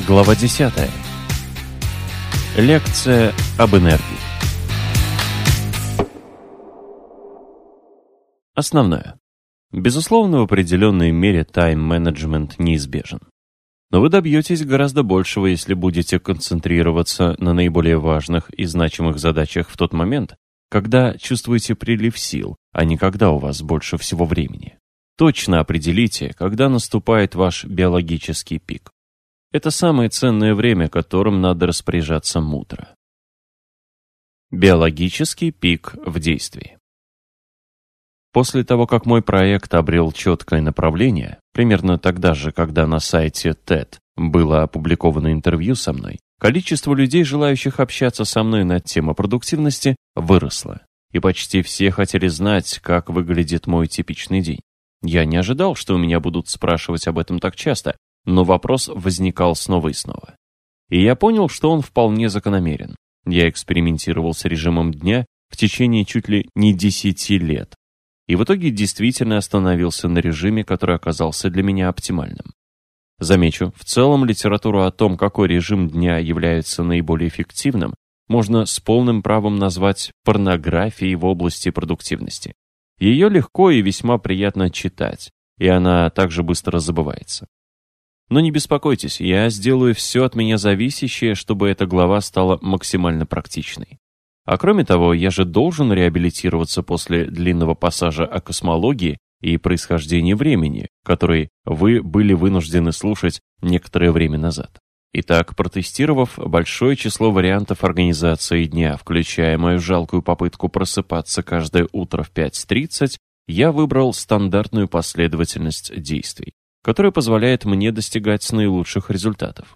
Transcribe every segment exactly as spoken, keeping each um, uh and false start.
Глава десятая. Лекция об энергии. Основное. Безусловно, в определенной мере тайм-менеджмент неизбежен. Но вы добьетесь гораздо большего, если будете концентрироваться на наиболее важных и значимых задачах в тот момент, когда чувствуете прилив сил, а не когда у вас больше всего времени. Точно определите, когда наступает ваш биологический пик. Это самое ценное время, которым надо распоряжаться мудро. Биологический пик в действии. После того, как мой проект обрел четкое направление, примерно тогда же, когда на сайте тед было опубликовано интервью со мной, количество людей, желающих общаться со мной на тему продуктивности, выросло. И почти все хотели знать, как выглядит мой типичный день. Я не ожидал, что у меня будут спрашивать об этом так часто, но вопрос возникал снова и снова. И я понял, что он вполне закономерен. Я экспериментировал с режимом дня в течение чуть ли не десяти лет. И в итоге действительно остановился на режиме, который оказался для меня оптимальным. Замечу, в целом литературу о том, какой режим дня является наиболее эффективным, можно с полным правом назвать порнографией в области продуктивности. Ее легко и весьма приятно читать, и она также быстро забывается. Но не беспокойтесь, я сделаю все от меня зависящее, чтобы эта глава стала максимально практичной. А кроме того, я же должен реабилитироваться после длинного пассажа о космологии и происхождении времени, который вы были вынуждены слушать некоторое время назад. Итак, протестировав большое число вариантов организации дня, включая мою жалкую попытку просыпаться каждое утро в пять тридцать, я выбрал стандартную последовательность действий, которая позволяет мне достигать наилучших результатов.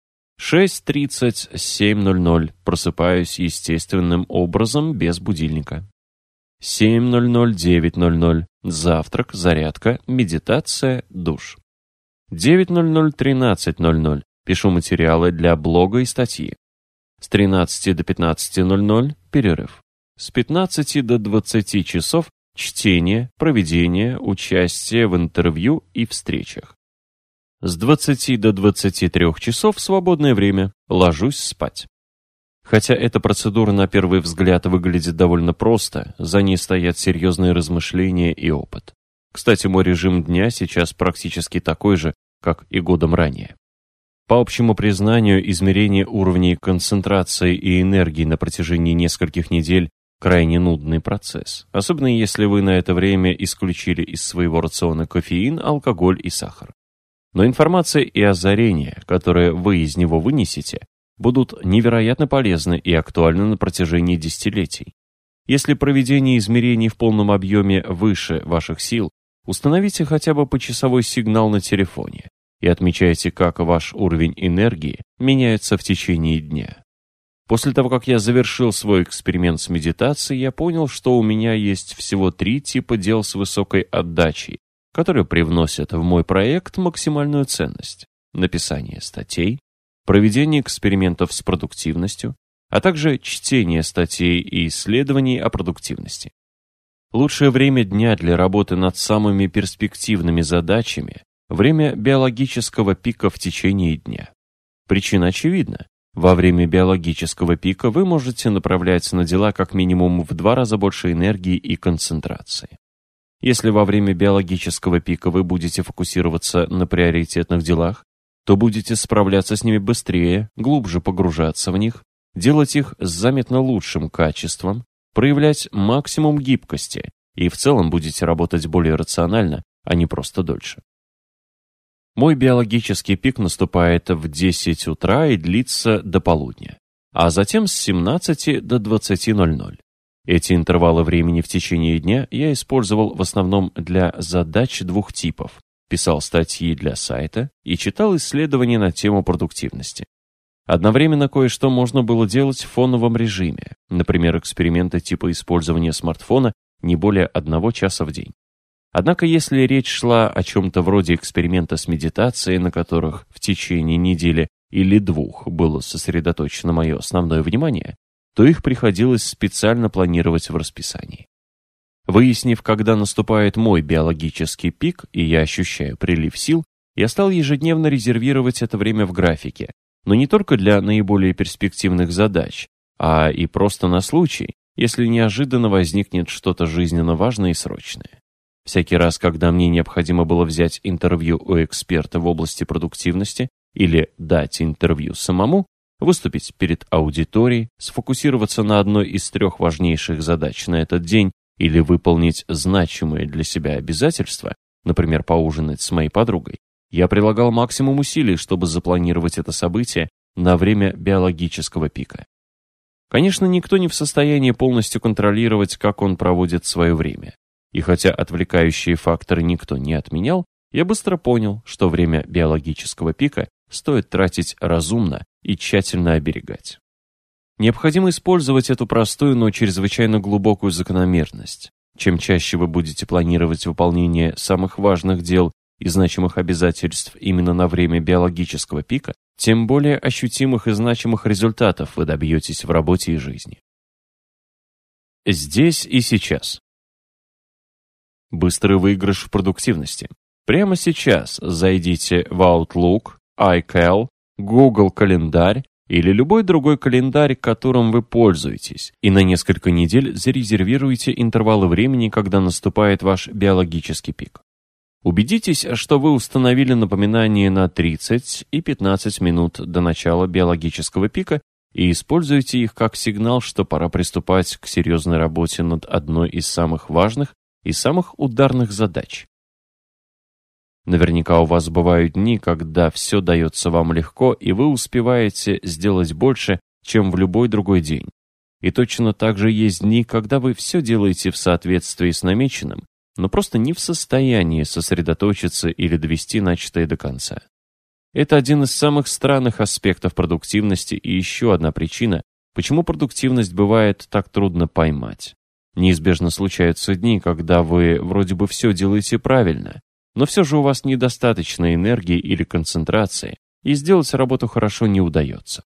шесть тридцать, семь ноль ноль просыпаюсь естественным образом без будильника. семь ноль ноль, девять ноль ноль завтрак, зарядка, медитация, душ. девять ноль ноль, тринадцать ноль ноль пишу материалы для блога и статьи. С тринадцати до пятнадцати ноль ноль перерыв. С пятнадцати до двадцати часов чтение, проведение, участие в интервью и встречах. С двадцати до двадцати трёх часов свободное время, ложусь спать. Хотя эта процедура на первый взгляд выглядит довольно просто, за ней стоят серьезные размышления и опыт. Кстати, мой режим дня сейчас практически такой же, как и годом ранее. По общему признанию, измерение уровней концентрации и энергии на протяжении нескольких недель крайне нудный процесс, особенно если вы на это время исключили из своего рациона кофеин, алкоголь и сахар. Но информация и озарения, которые вы из него вынесете, будут невероятно полезны и актуальны на протяжении десятилетий. Если проведение измерений в полном объеме выше ваших сил, установите хотя бы почасовой сигнал на телефоне и отмечайте, как ваш уровень энергии меняется в течение дня. После того, как я завершил свой эксперимент с медитацией, я понял, что у меня есть всего три типа дел с высокой отдачей, которые привносят в мой проект максимальную ценность: написание статей, проведение экспериментов с продуктивностью, а также чтение статей и исследований о продуктивности. Лучшее время дня для работы над самыми перспективными задачами – время биологического пика в течение дня. Причина очевидна. Во время биологического пика вы можете направлять на дела как минимум в два раза больше энергии и концентрации. Если во время биологического пика вы будете фокусироваться на приоритетных делах, то будете справляться с ними быстрее, глубже погружаться в них, делать их с заметно лучшим качеством, проявлять максимум гибкости и в целом будете работать более рационально, а не просто дольше. Мой биологический пик наступает в десять утра и длится до полудня, а затем с семнадцати до двадцати ноль ноль. Эти интервалы времени в течение дня я использовал в основном для задач двух типов: писал статьи для сайта и читал исследования на тему продуктивности. Одновременно кое-что можно было делать в фоновом режиме, например, эксперименты типа использования смартфона не более одного часа в день. Однако, если речь шла о чем-то вроде эксперимента с медитацией, на которых в течение недели или двух было сосредоточено мое основное внимание, то их приходилось специально планировать в расписании. Выяснив, когда наступает мой биологический пик, и я ощущаю прилив сил, Я стал ежедневно резервировать это время в графике, но не только для наиболее перспективных задач, а и просто на случай, если неожиданно возникнет что-то жизненно важное и срочное. Всякий раз, когда мне необходимо было взять интервью у эксперта в области продуктивности или дать интервью самому, выступить перед аудиторией, сфокусироваться на одной из трех важнейших задач на этот день или выполнить значимые для себя обязательства, например, поужинать с моей подругой, я прилагал максимум усилий, чтобы запланировать это событие на время биологического пика. Конечно, никто не в состоянии полностью контролировать, как он проводит свое время. И хотя отвлекающие факторы никто не отменял, я быстро понял, что время биологического пика стоит тратить разумно и тщательно оберегать. Необходимо использовать эту простую, но чрезвычайно глубокую закономерность. Чем чаще вы будете планировать выполнение самых важных дел и значимых обязательств именно на время биологического пика, тем более ощутимых и значимых результатов вы добьетесь в работе и жизни. Здесь и сейчас. Быстрый выигрыш в продуктивности. Прямо сейчас зайдите в Outlook, iCal, Google календарь или любой другой календарь, которым вы пользуетесь, и на несколько недель зарезервируйте интервалы времени, когда наступает ваш биологический пик. Убедитесь, что вы установили напоминание на тридцать и пятнадцать минут до начала биологического пика и используйте их как сигнал, что пора приступать к серьезной работе над одной из самых важных и самых ударных задач. Наверняка у вас бывают дни, когда все дается вам легко, и вы успеваете сделать больше, чем в любой другой день. И точно так же есть дни, когда вы все делаете в соответствии с намеченным, но просто не в состоянии сосредоточиться или довести начатое до конца. Это один из самых странных аспектов продуктивности и еще одна причина, почему продуктивность бывает так трудно поймать. Неизбежно случаются дни, когда вы вроде бы все делаете правильно, но все же у вас недостаточно энергии или концентрации, и сделать работу хорошо не удается.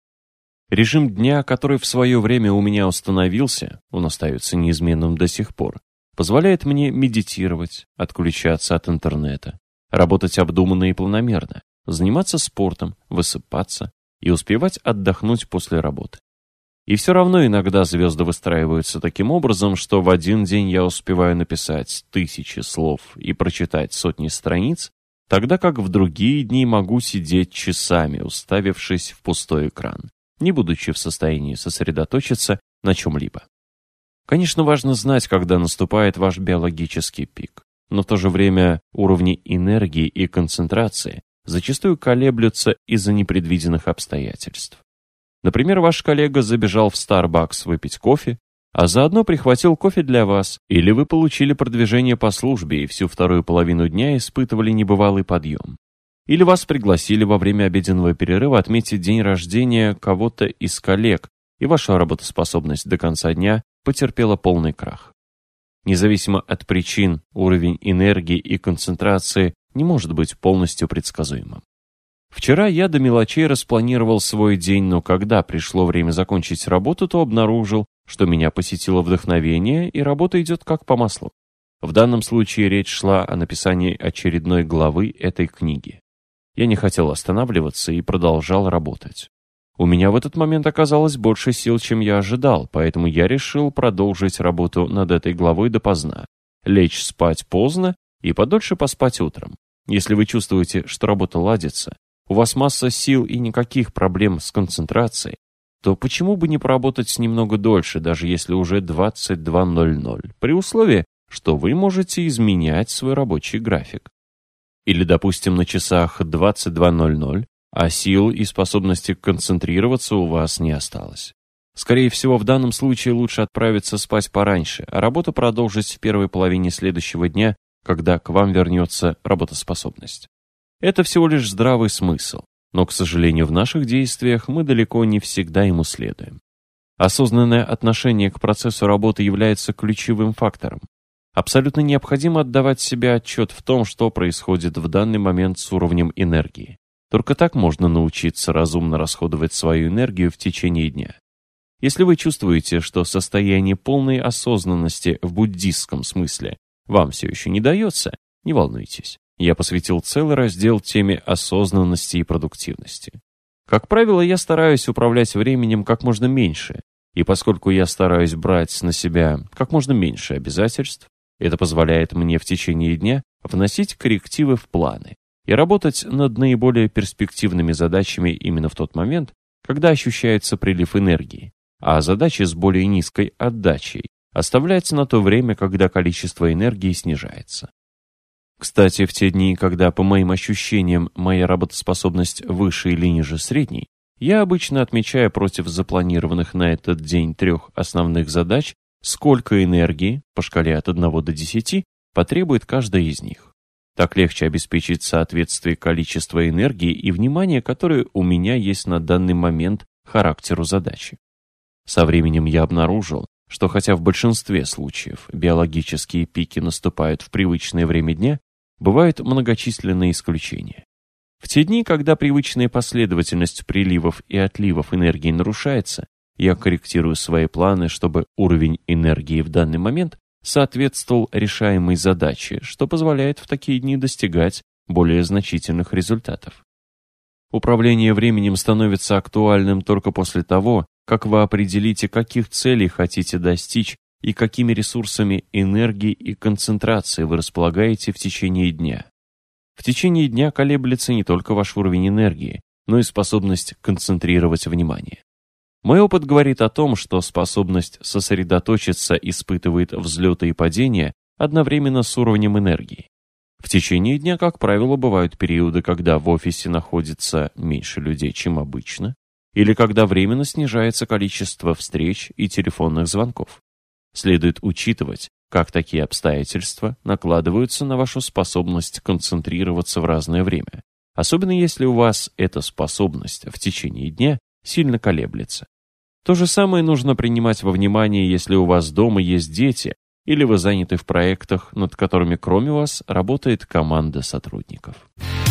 Режим дня, который в свое время у меня установился, он остается неизменным до сих пор, позволяет мне медитировать, отключаться от интернета, работать обдуманно и планомерно, заниматься спортом, высыпаться и успевать отдохнуть после работы. И все равно иногда звезды выстраиваются таким образом, что в один день я успеваю написать тысячи слов и прочитать сотни страниц, тогда как в другие дни могу сидеть часами, уставившись в пустой экран, не будучи в состоянии сосредоточиться на чем-либо. Конечно, важно знать, когда наступает ваш биологический пик, но в то же время уровни энергии и концентрации зачастую колеблются из-за непредвиденных обстоятельств. Например, ваш коллега забежал в Starbucks выпить кофе, а заодно прихватил кофе для вас, или вы получили продвижение по службе и всю вторую половину дня испытывали небывалый подъем. Или вас пригласили во время обеденного перерыва отметить день рождения кого-то из коллег, и ваша работоспособность до конца дня потерпела полный крах. Независимо от причин, уровень энергии и концентрации не может быть полностью предсказуемым. Вчера я до мелочей распланировал свой день, но когда пришло время закончить работу, то обнаружил, что меня посетило вдохновение, и работа идет как по маслу. В данном случае речь шла о написании очередной главы этой книги. Я не хотел останавливаться и продолжал работать. У меня в этот момент оказалось больше сил, чем я ожидал, поэтому я решил продолжить работу над этой главой допоздна, лечь спать поздно и подольше поспать утром. Если вы чувствуете, что работа ладится, у вас масса сил и никаких проблем с концентрацией, то почему бы не поработать немного дольше, даже если уже двадцать два ноль ноль, при условии, что вы можете изменять свой рабочий график. Или, допустим, на часах двадцать два ноль ноль, а сил и способности концентрироваться у вас не осталось. Скорее всего, в данном случае лучше отправиться спать пораньше, а работу продолжить в первой половине следующего дня, когда к вам вернется работоспособность. Это всего лишь здравый смысл, но, к сожалению, в наших действиях мы далеко не всегда ему следуем. Осознанное отношение к процессу работы является ключевым фактором. Абсолютно необходимо отдавать себе отчет в том, что происходит в данный момент с уровнем энергии. Только так можно научиться разумно расходовать свою энергию в течение дня. Если вы чувствуете, что состояние полной осознанности в буддистском смысле вам все еще не дается, не волнуйтесь. я посвятил целый раздел теме осознанности и продуктивности. Как правило, я стараюсь управлять временем как можно меньше, и поскольку я стараюсь брать на себя как можно меньше обязательств, это позволяет мне в течение дня вносить коррективы в планы и работать над наиболее перспективными задачами именно в тот момент, когда ощущается прилив энергии, а задачи с более низкой отдачей оставлять на то время, когда количество энергии снижается. Кстати, в те дни, когда, по моим ощущениям, моя работоспособность выше или ниже средней, я обычно отмечаю против запланированных на этот день трех основных задач, сколько энергии, по шкале от одного до десяти, потребует каждая из них. Так легче обеспечить соответствие количества энергии и внимания, которые у меня есть на данный момент характеру задачи. Со временем я обнаружил, что хотя в большинстве случаев биологические пики наступают в привычное время дня, бывают многочисленные исключения. В те дни, когда привычная последовательность приливов и отливов энергии нарушается, я корректирую свои планы, чтобы уровень энергии в данный момент соответствовал решаемой задаче, что позволяет в такие дни достигать более значительных результатов. Управление временем становится актуальным только после того, как вы определите, каких целей хотите достичь и какими ресурсами энергии и концентрации вы располагаете в течение дня. В течение дня колеблется не только ваш уровень энергии, но и способность концентрировать внимание. Мой опыт говорит о том, что способность сосредоточиться испытывает взлеты и падения одновременно с уровнем энергии. В течение дня, как правило, бывают периоды, когда в офисе находится меньше людей, чем обычно, или когда временно снижается количество встреч и телефонных звонков. Следует учитывать, как такие обстоятельства накладываются на вашу способность концентрироваться в разное время, особенно если у вас эта способность в течение дня сильно колеблется. То же самое нужно принимать во внимание, если у вас дома есть дети, или вы заняты в проектах, над которыми кроме вас работает команда сотрудников.